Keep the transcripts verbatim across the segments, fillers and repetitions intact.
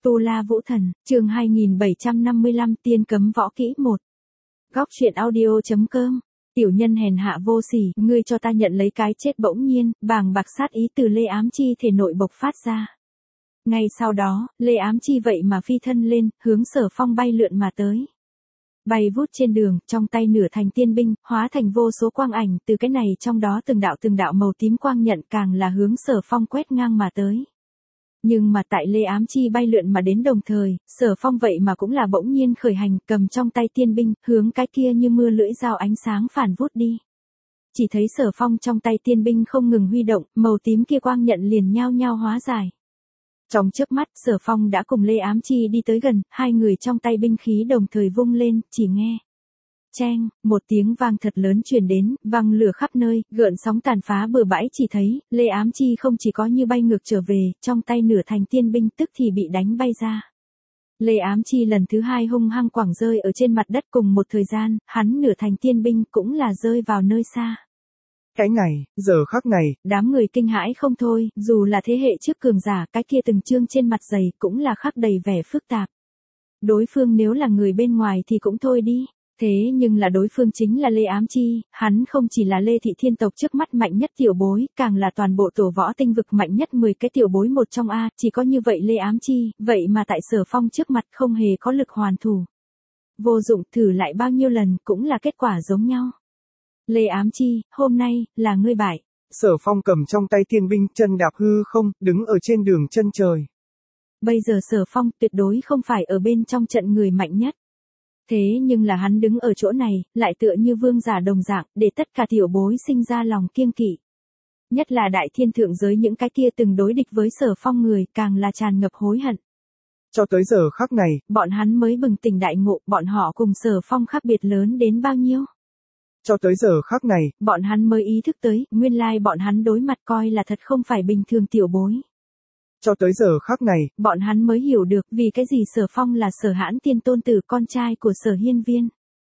Tu La Vũ Thần, chương hai nghìn bảy trăm năm mươi lăm tiên cấm võ kỹ một. Góc truyện audio.com. Tiểu nhân hèn hạ vô sỉ, ngươi cho ta nhận lấy cái chết. Bỗng nhiên, bàng bạc sát ý từ Lê Ám Chi thể nội bộc phát ra. Ngay sau đó, Lê Ám Chi vậy mà phi thân lên, hướng Sở Phong bay lượn mà tới. Bay vút trên đường, trong tay nửa thành tiên binh, hóa thành vô số quang ảnh, từ cái này trong đó từng đạo từng đạo màu tím quang nhận càng là hướng Sở Phong quét ngang mà tới. Nhưng mà tại Lê Ám Chi bay lượn mà đến đồng thời, Sở Phong vậy mà cũng là bỗng nhiên khởi hành, cầm trong tay tiên binh, hướng cái kia như mưa lưỡi dao ánh sáng phản vút đi. Chỉ thấy Sở Phong trong tay tiên binh không ngừng huy động, màu tím kia quang nhận liền nhao nhao hóa giải. Trong chớp mắt, Sở Phong đã cùng Lê Ám Chi đi tới gần, hai người trong tay binh khí đồng thời vung lên, chỉ nghe. Cheng, một tiếng vang thật lớn truyền đến, vang lửa khắp nơi, gợn sóng tàn phá bừa bãi. Chỉ thấy, Lê Ám Chi không chỉ có như bay ngược trở về, trong tay nửa thành tiên binh tức thì bị đánh bay ra. Lê Ám Chi lần thứ hai hung hăng quẳng rơi ở trên mặt đất, cùng một thời gian, hắn nửa thành tiên binh cũng là rơi vào nơi xa. Cái này, giờ khắc này, đám người kinh hãi không thôi, dù là thế hệ trước cường giả, cái kia từng chương trên mặt dày cũng là khắc đầy vẻ phức tạp. Đối phương nếu là người bên ngoài thì cũng thôi đi. Thế nhưng là đối phương chính là Lê Ám Chi, hắn không chỉ là Lê Thị Thiên tộc trước mắt mạnh nhất tiểu bối, càng là toàn bộ tổ võ tinh vực mạnh nhất mười cái tiểu bối một trong A, chỉ có như vậy Lê Ám Chi, vậy mà tại Sở Phong trước mặt không hề có lực hoàn thủ. Vô dụng, thử lại bao nhiêu lần cũng là kết quả giống nhau. Lê Ám Chi, hôm nay, là ngươi bại. Sở Phong cầm trong tay tiên binh, chân đạp hư không, đứng ở trên đường chân trời. Bây giờ Sở Phong tuyệt đối không phải ở bên trong trận người mạnh nhất. Thế nhưng là hắn đứng ở chỗ này, lại tựa như vương giả đồng dạng, để tất cả tiểu bối sinh ra lòng kiêng kỵ. Nhất là đại thiên thượng giới những cái kia từng đối địch với Sở Phong người, càng là tràn ngập hối hận. Cho tới giờ khắc này, bọn hắn mới bừng tỉnh đại ngộ, bọn họ cùng Sở Phong khác biệt lớn đến bao nhiêu. Cho tới giờ khắc này, bọn hắn mới ý thức tới, nguyên lai bọn hắn đối mặt coi là thật không phải bình thường tiểu bối. Cho tới giờ khắc này, bọn hắn mới hiểu được vì cái gì Sở Phong là Sở Hãn tiên tôn tử con trai của Sở Hiên Viên.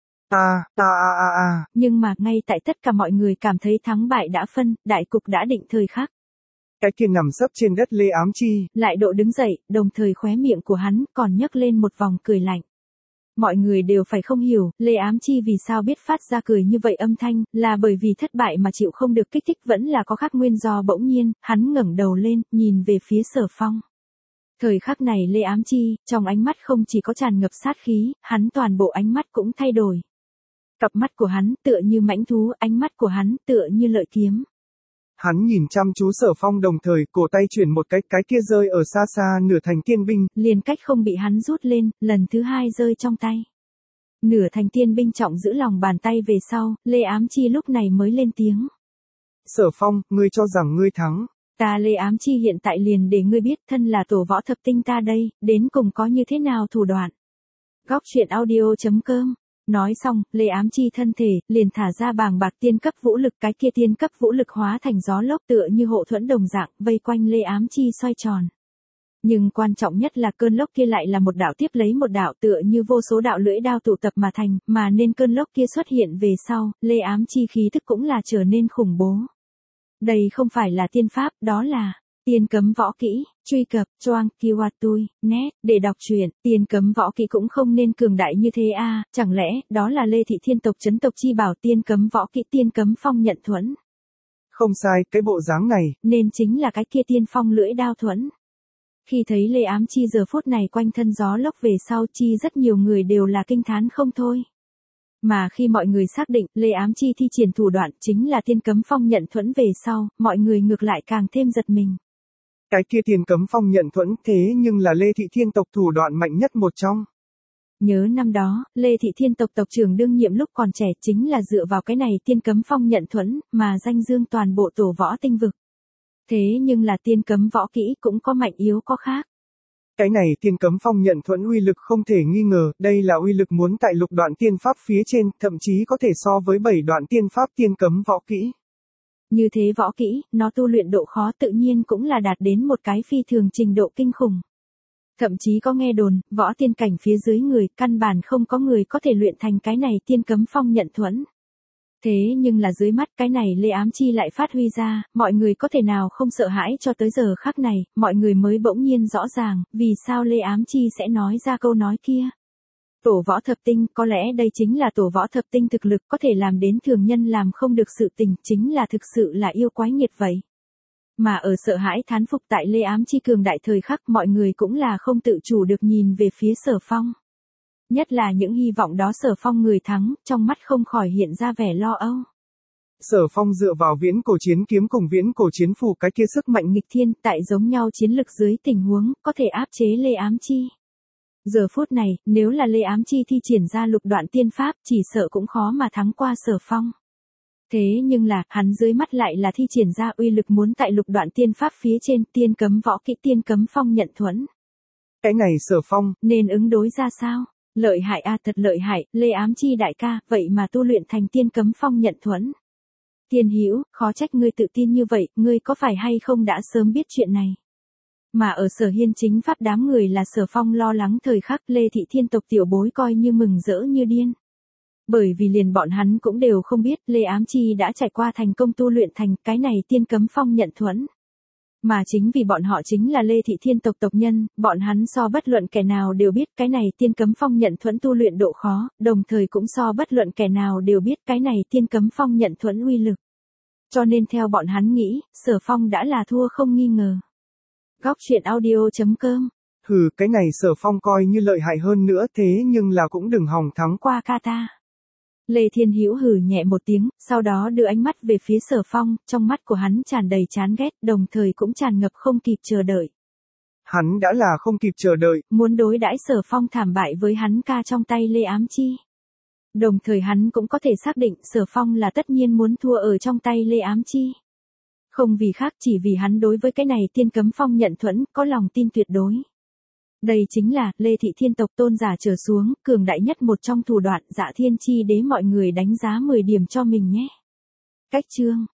Ta, ta a a a. Nhưng mà ngay tại tất cả mọi người cảm thấy thắng bại đã phân, đại cục đã định thời khắc. Cái kia nằm sấp trên đất Lê Ám Chi lại độ đứng dậy, đồng thời khóe miệng của hắn còn nhấc lên một vòng cười lạnh. Mọi người đều phải không hiểu, Lê Ám Chi vì sao biết phát ra cười như vậy âm thanh, là bởi vì thất bại mà chịu không được kích thích, vẫn là có khác nguyên do. Bỗng nhiên, hắn ngẩng đầu lên, nhìn về phía Sở Phong. Thời khắc này Lê Ám Chi, trong ánh mắt không chỉ có tràn ngập sát khí, hắn toàn bộ ánh mắt cũng thay đổi. Cặp mắt của hắn tựa như mãnh thú, ánh mắt của hắn tựa như lợi kiếm. Hắn nhìn chăm chú Sở Phong, đồng thời cổ tay chuyển một cái, cái kia rơi ở xa xa nửa thành tiên binh, liền cách không bị hắn rút lên, lần thứ hai rơi trong tay. Nửa thành tiên binh trọng giữ lòng bàn tay về sau, Lê Ám Chi lúc này mới lên tiếng. Sở Phong, ngươi cho rằng ngươi thắng. Ta Lê Ám Chi hiện tại liền để ngươi biết thân là tổ võ thập tinh ta đây, đến cùng có như thế nào thủ đoạn. Góc truyện audio.com. Nói xong, Lê Ám Chi thân thể, liền thả ra bàng bạc tiên cấp vũ lực, cái kia tiên cấp vũ lực hóa thành gió lốc tựa như hộ thuẫn đồng dạng, vây quanh Lê Ám Chi xoay tròn. Nhưng quan trọng nhất là cơn lốc kia lại là một đạo tiếp lấy một đạo, tựa như vô số đạo lưỡi đao tụ tập mà thành, mà nên cơn lốc kia xuất hiện về sau, Lê Ám Chi khí tức cũng là trở nên khủng bố. Đây không phải là tiên pháp, đó là tiên cấm võ kỹ. Truy cập choang kiwatui net để đọc truyện. Tiên cấm võ kỹ cũng không nên cường đại như thế a, à, chẳng lẽ đó là Lê Thị Thiên tộc trấn tộc chi bảo tiên cấm võ kỹ tiên cấm phong nhận thuẫn? Không sai, cái bộ dáng này nên chính là cái kia tiên phong lưỡi đao thuẫn. Khi thấy Lê Ám Chi giờ phút này quanh thân gió lốc về sau, chi rất nhiều người đều là kinh thán không thôi. Mà khi mọi người xác định Lê Ám Chi thi triển thủ đoạn chính là tiên cấm phong nhận thuẫn về sau, mọi người ngược lại càng thêm giật mình. Cái kia tiên cấm phong nhận thuẫn, thế nhưng là Lê Thị Thiên tộc thủ đoạn mạnh nhất một trong. Nhớ năm đó, Lê Thị Thiên tộc tộc trưởng đương nhiệm lúc còn trẻ chính là dựa vào cái này tiên cấm phong nhận thuẫn, mà danh dương toàn bộ tổ võ tinh vực. Thế nhưng là tiên cấm võ kỹ cũng có mạnh yếu có khác. Cái này tiên cấm phong nhận thuẫn uy lực không thể nghi ngờ, đây là uy lực muốn tại lục đoạn tiên pháp phía trên, thậm chí có thể so với bảy đoạn tiên pháp tiên cấm võ kỹ. Như thế võ kỹ, nó tu luyện độ khó tự nhiên cũng là đạt đến một cái phi thường trình độ kinh khủng. Thậm chí có nghe đồn, võ tiên cảnh phía dưới người, căn bản không có người có thể luyện thành cái này tiên cấm phong nhận thuẫn. Thế nhưng là dưới mắt cái này Lê Ám Chi lại phát huy ra, mọi người có thể nào không sợ hãi cho tới giờ khắc này, mọi người mới bỗng nhiên rõ ràng, vì sao Lê Ám Chi sẽ nói ra câu nói kia. Tổ võ thập tinh, có lẽ đây chính là tổ võ thập tinh thực lực có thể làm đến thường nhân làm không được sự tình, chính là thực sự là yêu quái nghiệt vậy. Mà ở sợ hãi thán phục tại Lê Ám Chi cường đại thời khắc mọi người cũng là không tự chủ được nhìn về phía Sở Phong. Nhất là những hy vọng đó Sở Phong người thắng, trong mắt không khỏi hiện ra vẻ lo âu. Sở Phong dựa vào viễn cổ chiến kiếm cùng viễn cổ chiến phù cái kia sức mạnh nghịch thiên tại giống nhau chiến lực dưới tình huống có thể áp chế Lê Ám Chi. Giờ phút này, nếu là Lê Ám Chi thi triển ra lục đoạn tiên pháp chỉ sợ cũng khó mà thắng qua Sở Phong. Thế nhưng là, hắn dưới mắt lại là thi triển ra uy lực muốn tại lục đoạn tiên pháp phía trên tiên cấm võ kỹ tiên cấm phong nhận thuẫn. Cái này Sở Phong, nên ứng đối ra sao? Lợi hại a à, thật lợi hại, Lê Ám Chi đại ca, vậy mà tu luyện thành tiên cấm phong nhận thuẫn. Tiên Hữu, khó trách ngươi tự tin như vậy, ngươi có phải hay không đã sớm biết chuyện này? Mà ở Sở Hiên chính pháp đám người là Sở Phong lo lắng thời khắc Lê Thị Thiên tộc tiểu bối coi như mừng rỡ như điên. Bởi vì liền bọn hắn cũng đều không biết Lê Ám Chi đã trải qua thành công tu luyện thành cái này tiên cấm phong nhận thuẫn. Mà chính vì bọn họ chính là Lê Thị Thiên tộc tộc nhân, bọn hắn so bất luận kẻ nào đều biết cái này tiên cấm phong nhận thuẫn tu luyện độ khó, đồng thời cũng so bất luận kẻ nào đều biết cái này tiên cấm phong nhận thuẫn uy lực. Cho nên theo bọn hắn nghĩ, Sở Phong đã là thua không nghi ngờ. Góc truyện audio chấm com. Hừ, cái này Sở Phong coi như lợi hại hơn nữa thế nhưng là cũng đừng hòng thắng qua Kata. Lê Thiên Hữu hừ nhẹ một tiếng, sau đó đưa ánh mắt về phía Sở Phong, trong mắt của hắn tràn đầy chán ghét, đồng thời cũng tràn ngập không kịp chờ đợi. Hắn đã là không kịp chờ đợi, muốn đối đãi Sở Phong thảm bại với hắn ca trong tay Lê Ám Chi. Đồng thời hắn cũng có thể xác định Sở Phong là tất nhiên muốn thua ở trong tay Lê Ám Chi. Không vì khác chỉ vì hắn đối với cái này tiên cấm phong nhận thuẫn có lòng tin tuyệt đối. Đây chính là Lê Thị Thiên tộc tôn giả trở xuống, cường đại nhất một trong thủ đoạn Dạ Thiên Chi Đế mọi người đánh giá mười điểm cho mình nhé. Cách chương